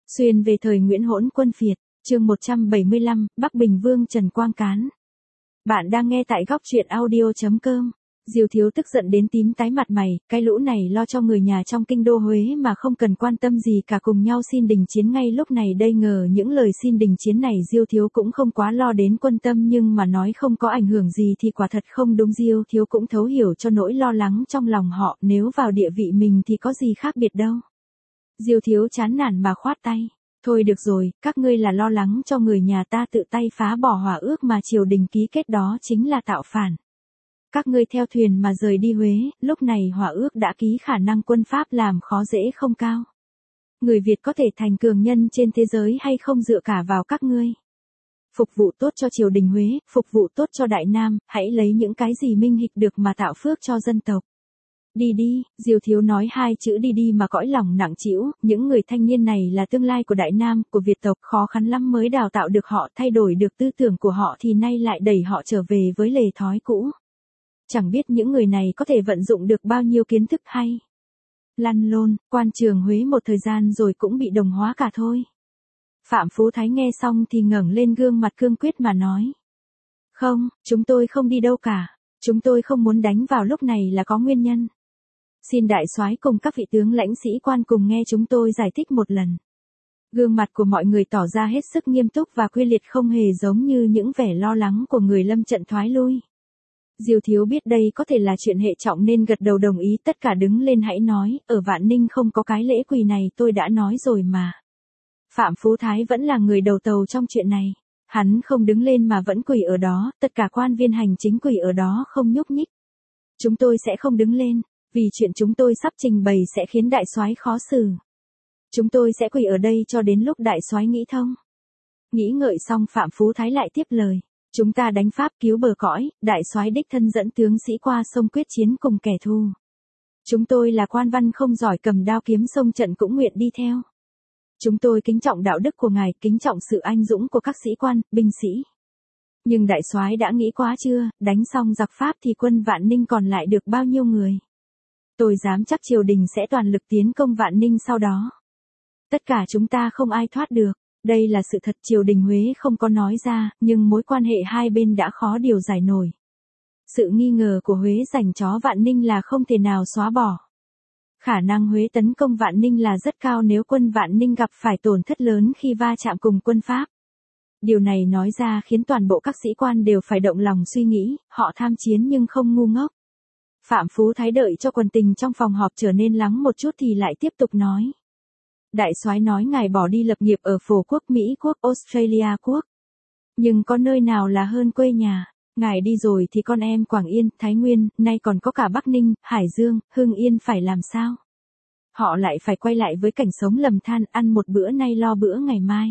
Xuyên về thời Nguyễn Hỗn Quân Phiệt, chương 175, Bắc Bình Vương Trần Quang Cán. Bạn đang nghe tại góc truyện audio.com. Diêu Thiếu tức giận đến tím tái mặt mày, cái lũ này lo cho người nhà trong kinh đô Huế mà không cần quan tâm gì cả, cùng nhau xin đình chiến ngay lúc này đây. Ngờ những lời xin đình chiến này Diêu Thiếu cũng không quá lo đến quân tâm, nhưng mà nói không có ảnh hưởng gì thì quả thật không đúng. Diêu Thiếu cũng thấu hiểu cho nỗi lo lắng trong lòng họ, nếu vào địa vị mình thì có gì khác biệt đâu. Diêu Thiếu chán nản mà khoát tay. Thôi được rồi, các ngươi là lo lắng cho người nhà ta tự tay phá bỏ hòa ước mà triều đình ký kết, đó chính là tạo phản. Các ngươi theo thuyền mà rời đi Huế, lúc này hòa ước đã ký, khả năng quân Pháp làm khó dễ không cao. Người Việt có thể thành cường nhân trên thế giới hay không dựa cả vào các ngươi. Phục vụ tốt cho triều đình Huế, phục vụ tốt cho Đại Nam, hãy lấy những cái gì minh hịch được mà tạo phước cho dân tộc. Đi đi, Diêu Thiếu nói hai chữ đi đi mà cõi lòng nặng trĩu. Những người thanh niên này là tương lai của Đại Nam, của Việt tộc, khó khăn lắm mới đào tạo được họ, thay đổi được tư tưởng của họ thì nay lại đẩy họ trở về với lề thói cũ. Chẳng biết những người này có thể vận dụng được bao nhiêu kiến thức hay. Lăn lôn, quan trường Huế một thời gian rồi cũng bị đồng hóa cả thôi. Phạm Phú Thái nghe xong thì ngẩng lên gương mặt cương quyết mà nói. Không, chúng tôi không đi đâu cả. Chúng tôi không muốn đánh vào lúc này là có nguyên nhân. Xin đại soái cùng các vị tướng lãnh sĩ quan cùng nghe chúng tôi giải thích một lần. Gương mặt của mọi người tỏ ra hết sức nghiêm túc và quyết liệt, không hề giống như những vẻ lo lắng của người lâm trận thoái lui. Diêu Thiếu biết đây có thể là chuyện hệ trọng nên gật đầu đồng ý. Tất cả đứng lên hãy nói, ở Vạn Ninh không có cái lễ quỳ này, tôi đã nói rồi mà. Phạm Phú Thái vẫn là người đầu tàu trong chuyện này. Hắn không đứng lên mà vẫn quỳ ở đó, tất cả quan viên hành chính quỳ ở đó không nhúc nhích. Chúng tôi sẽ không đứng lên, vì chuyện chúng tôi sắp trình bày sẽ khiến đại soái khó xử. Chúng tôi sẽ quỳ ở đây cho đến lúc đại soái nghĩ thông. Nghĩ ngợi xong Phạm Phú Thái lại tiếp lời. Chúng ta đánh Pháp cứu bờ cõi, đại soái đích thân dẫn tướng sĩ qua sông quyết chiến cùng kẻ thù. Chúng tôi là quan văn không giỏi cầm đao kiếm sông trận cũng nguyện đi theo. Chúng tôi kính trọng đạo đức của ngài, kính trọng sự anh dũng của các sĩ quan, binh sĩ. Nhưng đại soái đã nghĩ quá chưa, đánh xong giặc Pháp thì quân Vạn Ninh còn lại được bao nhiêu người? Tôi dám chắc triều đình sẽ toàn lực tiến công Vạn Ninh sau đó. Tất cả chúng ta không ai thoát được. Đây là sự thật, triều đình Huế không có nói ra, nhưng mối quan hệ hai bên đã khó điều giải nổi. Sự nghi ngờ của Huế dành cho Vạn Ninh là không thể nào xóa bỏ. Khả năng Huế tấn công Vạn Ninh là rất cao nếu quân Vạn Ninh gặp phải tổn thất lớn khi va chạm cùng quân Pháp. Điều này nói ra khiến toàn bộ các sĩ quan đều phải động lòng suy nghĩ, họ tham chiến nhưng không ngu ngốc. Phạm Phú Thái đợi cho quần tình trong phòng họp trở nên lắng một chút thì lại tiếp tục nói. Đại soái nói ngài bỏ đi lập nghiệp ở Phổ Quốc, Mỹ Quốc, Australia Quốc. Nhưng có nơi nào là hơn quê nhà? Ngài đi rồi thì con em Quảng Yên, Thái Nguyên, nay còn có cả Bắc Ninh, Hải Dương, Hưng Yên phải làm sao? Họ lại phải quay lại với cảnh sống lầm than, ăn một bữa nay lo bữa ngày mai.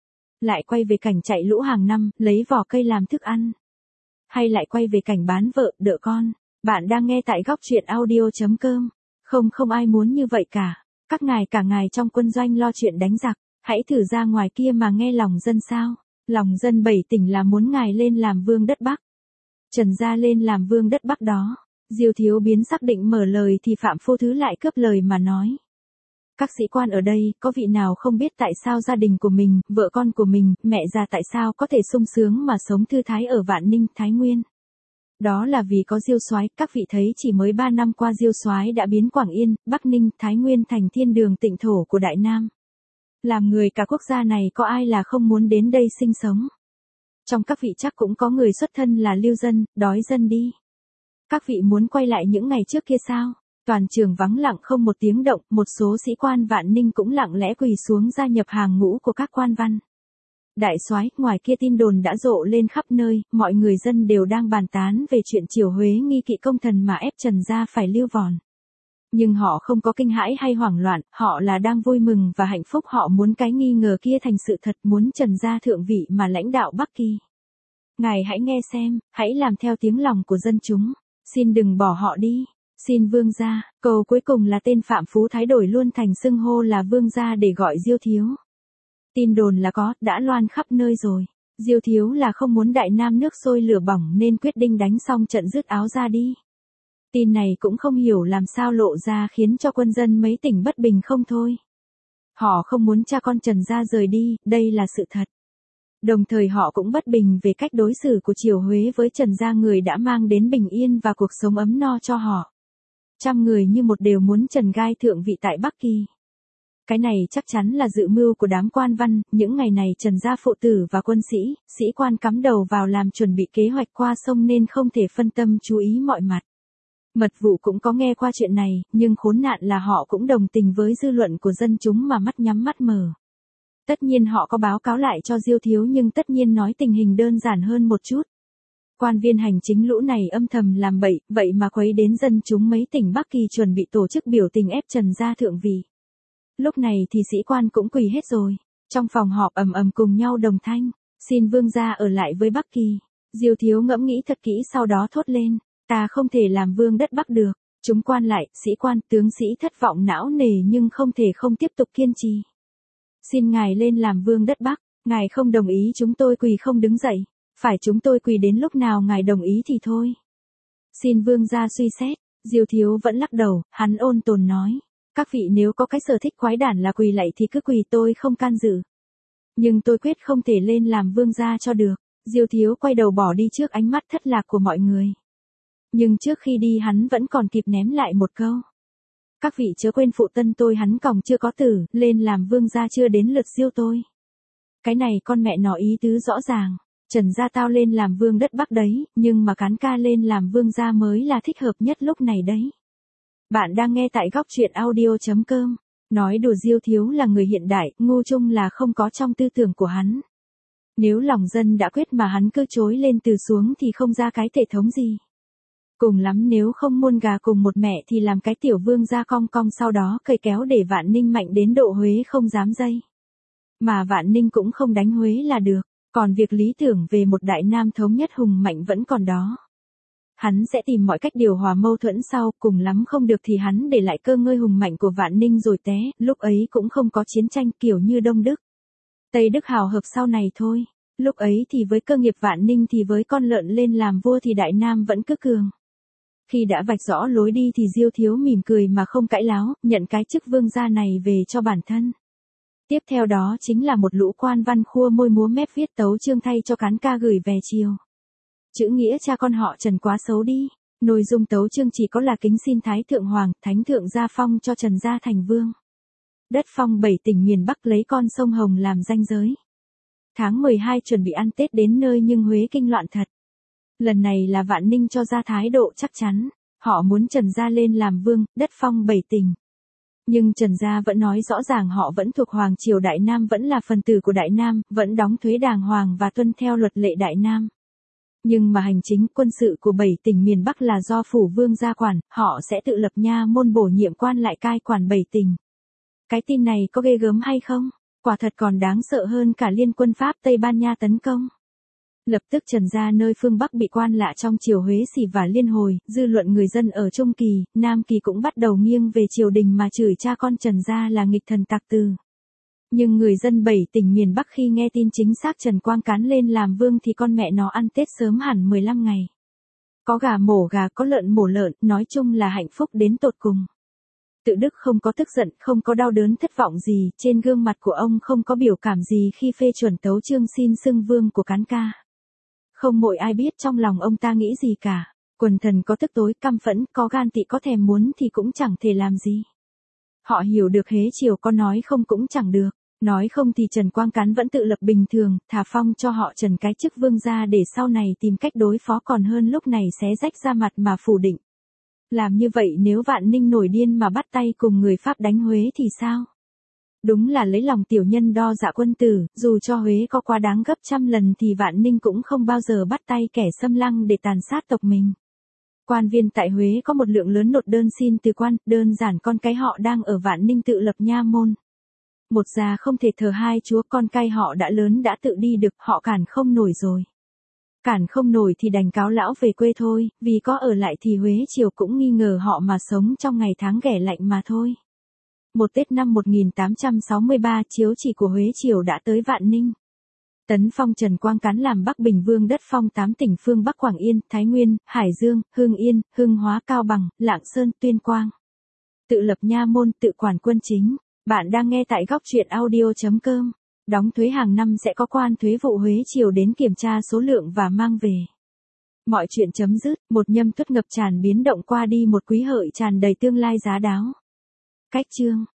Lại quay về cảnh chạy lũ hàng năm, lấy vỏ cây làm thức ăn. Hay lại quay về cảnh bán vợ, đỡ con. Bạn đang nghe tại góc truyện audio.com. Không ai muốn như vậy cả. Các ngài cả ngày trong quân doanh lo chuyện đánh giặc, hãy thử ra ngoài kia mà nghe lòng dân sao. Lòng dân 7 tỉnh là muốn ngài lên làm vương đất Bắc. Trần gia lên làm vương đất Bắc đó. Diêu Thiếu biến sắc định mở lời thì Phạm Phú Thứ lại cướp lời mà nói. Các sĩ quan ở đây, có vị nào không biết tại sao gia đình của mình, vợ con của mình, mẹ già tại sao có thể sung sướng mà sống thư thái ở Vạn Ninh, Thái Nguyên? Đó là vì có Diêu soái, các vị thấy chỉ mới 3 năm qua Diêu soái đã biến Quảng Yên, Bắc Ninh, Thái Nguyên thành thiên đường tịnh thổ của Đại Nam. Làm người cả quốc gia này có ai là không muốn đến đây sinh sống? Trong các vị chắc cũng có người xuất thân là lưu dân, đói dân đi. Các vị muốn quay lại những ngày trước kia sao? Toàn trường vắng lặng không một tiếng động, một số sĩ quan Vạn Ninh cũng lặng lẽ quỳ xuống gia nhập hàng ngũ của các quan văn. Đại soái, ngoài kia tin đồn đã rộ lên khắp nơi, mọi người dân đều đang bàn tán về chuyện triều Huế nghi kỵ công thần mà ép Trần gia phải lưu vòn. Nhưng họ không có kinh hãi hay hoảng loạn, họ là đang vui mừng và hạnh phúc, họ muốn cái nghi ngờ kia thành sự thật, muốn Trần gia thượng vị mà lãnh đạo Bắc Kỳ. Ngài hãy nghe xem, hãy làm theo tiếng lòng của dân chúng, xin đừng bỏ họ đi, xin vương gia. Câu cuối cùng là tên Phạm Phú Thái đổi luôn thành xưng hô là vương gia để gọi Diêu Thiếu. Tin đồn là có, đã loan khắp nơi rồi. Diêu Thiếu là không muốn Đại Nam nước sôi lửa bỏng nên quyết định đánh xong trận rứt áo ra đi. Tin này cũng không hiểu làm sao lộ ra khiến cho quân dân mấy tỉnh bất bình không thôi. Họ không muốn cha con Trần gia rời đi, đây là sự thật. Đồng thời họ cũng bất bình về cách đối xử của Triều Huế với Trần gia, người đã mang đến bình yên và cuộc sống ấm no cho họ. Trăm người như một đều muốn Trần Gai thượng vị tại Bắc Kỳ. Cái này chắc chắn là dự mưu của đám quan văn, những ngày này Trần gia phụ tử và quân sĩ, sĩ quan cắm đầu vào làm chuẩn bị kế hoạch qua sông nên không thể phân tâm chú ý mọi mặt. Mật vụ cũng có nghe qua chuyện này, nhưng khốn nạn là họ cũng đồng tình với dư luận của dân chúng mà mắt nhắm mắt mở. Tất nhiên họ có báo cáo lại cho Diêu Thiếu, nhưng tất nhiên nói tình hình đơn giản hơn một chút. Quan viên hành chính lũ này âm thầm làm bậy, vậy mà khuấy đến dân chúng mấy tỉnh Bắc Kỳ chuẩn bị tổ chức biểu tình ép Trần gia thượng vị. Lúc này thì sĩ quan cũng quỳ hết rồi. Trong phòng họp ầm ầm cùng nhau đồng thanh, xin vương gia ở lại với Bắc Kỳ. Diêu Thiếu ngẫm nghĩ thật kỹ sau đó thốt lên, ta không thể làm vương đất Bắc được. Chúng quan lại, sĩ quan, tướng sĩ thất vọng não nề nhưng không thể không tiếp tục kiên trì. Xin ngài lên làm vương đất Bắc, ngài không đồng ý chúng tôi quỳ không đứng dậy, phải chúng tôi quỳ đến lúc nào ngài đồng ý thì thôi. Xin vương gia suy xét. Diêu Thiếu vẫn lắc đầu, hắn ôn tồn nói, các vị nếu có cái sở thích quái đản là quỳ lạy thì cứ quỳ, tôi không can dự. Nhưng tôi quyết không thể lên làm vương gia cho được. Diêu Thiếu quay đầu bỏ đi trước ánh mắt thất lạc của mọi người. Nhưng trước khi đi hắn vẫn còn kịp ném lại một câu. Các vị chớ quên phụ tân tôi hắn còng chưa có tử, lên làm vương gia chưa đến lượt Diêu tôi. Cái này con mẹ nó ý tứ rõ ràng. Trần gia tao lên làm vương đất Bắc đấy, nhưng mà Cán ca lên làm vương gia mới là thích hợp nhất lúc này đấy. Bạn đang nghe tại góc truyện audio.com. Nói đùa, Diêu Thiếu là người hiện đại, ngu chung là không có trong tư tưởng của hắn. Nếu lòng dân đã quyết mà hắn cứ chối lên từ xuống thì không ra cái thể thống gì. Cùng lắm nếu không muôn gà cùng một mẹ thì làm cái tiểu vương gia cong cong sau đó cầy kéo để Vạn Ninh mạnh đến độ Huế không dám dây. Mà Vạn Ninh cũng không đánh Huế là được, còn việc lý tưởng về một đại nam thống nhất hùng mạnh vẫn còn đó. Hắn sẽ tìm mọi cách điều hòa mâu thuẫn sau, cùng lắm không được thì hắn để lại cơ ngơi hùng mạnh của Vạn Ninh rồi té, lúc ấy cũng không có chiến tranh kiểu như Đông Đức. Tây Đức hào hợp sau này thôi, lúc ấy thì với cơ nghiệp Vạn Ninh thì với con lợn lên làm vua thì Đại Nam vẫn cứ cường. Khi đã vạch rõ lối đi thì Diêu Thiếu mỉm cười mà không cãi láo, nhận cái chức vương gia này về cho bản thân. Tiếp theo đó chính là một lũ quan văn khua môi múa mép viết tấu chương thay cho Cán ca gửi về triều. Chữ nghĩa cha con họ Trần quá xấu đi. Nội dung tấu chương chỉ có là kính xin Thái Thượng Hoàng, Thánh Thượng gia phong cho Trần gia thành vương. Đất phong 7 tỉnh miền Bắc lấy con sông Hồng làm ranh giới. Tháng 12 chuẩn bị ăn Tết đến nơi nhưng Huế kinh loạn thật. Lần này là Vạn Ninh cho ra thái độ chắc chắn. Họ muốn Trần gia lên làm vương, đất phong 7 tỉnh. Nhưng Trần gia vẫn nói rõ ràng họ vẫn thuộc Hoàng triều Đại Nam, vẫn là phần tử của Đại Nam, vẫn đóng thuế đàng hoàng và tuân theo luật lệ Đại Nam. Nhưng mà hành chính quân sự của 7 tỉnh miền Bắc là do phủ vương gia quản, họ sẽ tự lập nha môn bổ nhiệm quan lại cai quản 7 tỉnh. Cái tin này có ghê gớm hay không? Quả thật còn đáng sợ hơn cả liên quân Pháp Tây Ban Nha tấn công. Lập tức Trần gia nơi phương Bắc bị quan lạ trong triều Huế xỉ vả liên hồi, dư luận người dân ở Trung Kỳ, Nam Kỳ cũng bắt đầu nghiêng về triều đình mà chửi cha con Trần gia là nghịch thần tặc tử. Nhưng người dân 7 tỉnh miền Bắc khi nghe tin chính xác Trần Quang Cán lên làm vương thì con mẹ nó ăn Tết sớm hẳn 15 ngày. Có gà mổ gà, có lợn mổ lợn, nói chung là hạnh phúc đến tột cùng. Tự Đức không có tức giận, không có đau đớn thất vọng gì, trên gương mặt của ông không có biểu cảm gì khi phê chuẩn tấu chương xin xưng vương của Cán ca. Không mỗi ai biết trong lòng ông ta nghĩ gì cả. Quần thần có tức tối, căm phẫn, có gan tị, có thèm muốn thì cũng chẳng thể làm gì. Họ hiểu được hế chiều có nói không cũng chẳng được. Nói không thì Trần Quang Cán vẫn tự lập bình thường, thả phong cho họ Trần cái chức vương gia để sau này tìm cách đối phó còn hơn lúc này xé rách ra mặt mà phủ định. Làm như vậy nếu Vạn Ninh nổi điên mà bắt tay cùng người Pháp đánh Huế thì sao? Đúng là lấy lòng tiểu nhân đo dạ quân tử, dù cho Huế có quá đáng gấp trăm lần thì Vạn Ninh cũng không bao giờ bắt tay kẻ xâm lăng để tàn sát tộc mình. Quan viên tại Huế có một lượng lớn nộp đơn xin từ quan, đơn giản con cái họ đang ở Vạn Ninh tự lập nha môn. Một già không thể thờ hai chúa, con cay họ đã lớn đã tự đi được, họ cản không nổi rồi. Cản không nổi thì đành cáo lão về quê thôi, vì có ở lại thì Huế triều cũng nghi ngờ họ mà sống trong ngày tháng ghẻ lạnh mà thôi. Một Tết năm 1863 chiếu chỉ của Huế triều đã tới Vạn Ninh. Tấn phong Trần Quang Cán làm Bắc Bình Vương, đất phong 8 tỉnh phương Bắc Quảng Yên, Thái Nguyên, Hải Dương, Hưng Yên, Hưng Hóa, Cao Bằng, Lạng Sơn, Tuyên Quang. Tự lập nha môn, tự quản quân chính. Bạn đang nghe tại góc truyện audio.com. Đóng thuế hàng năm sẽ có quan thuế vụ Huế chiều đến kiểm tra số lượng và mang về. Mọi chuyện chấm dứt, một Nhâm Tuất ngập tràn biến động qua đi, một Quý Hợi tràn đầy tương lai giá đáo. Cách chương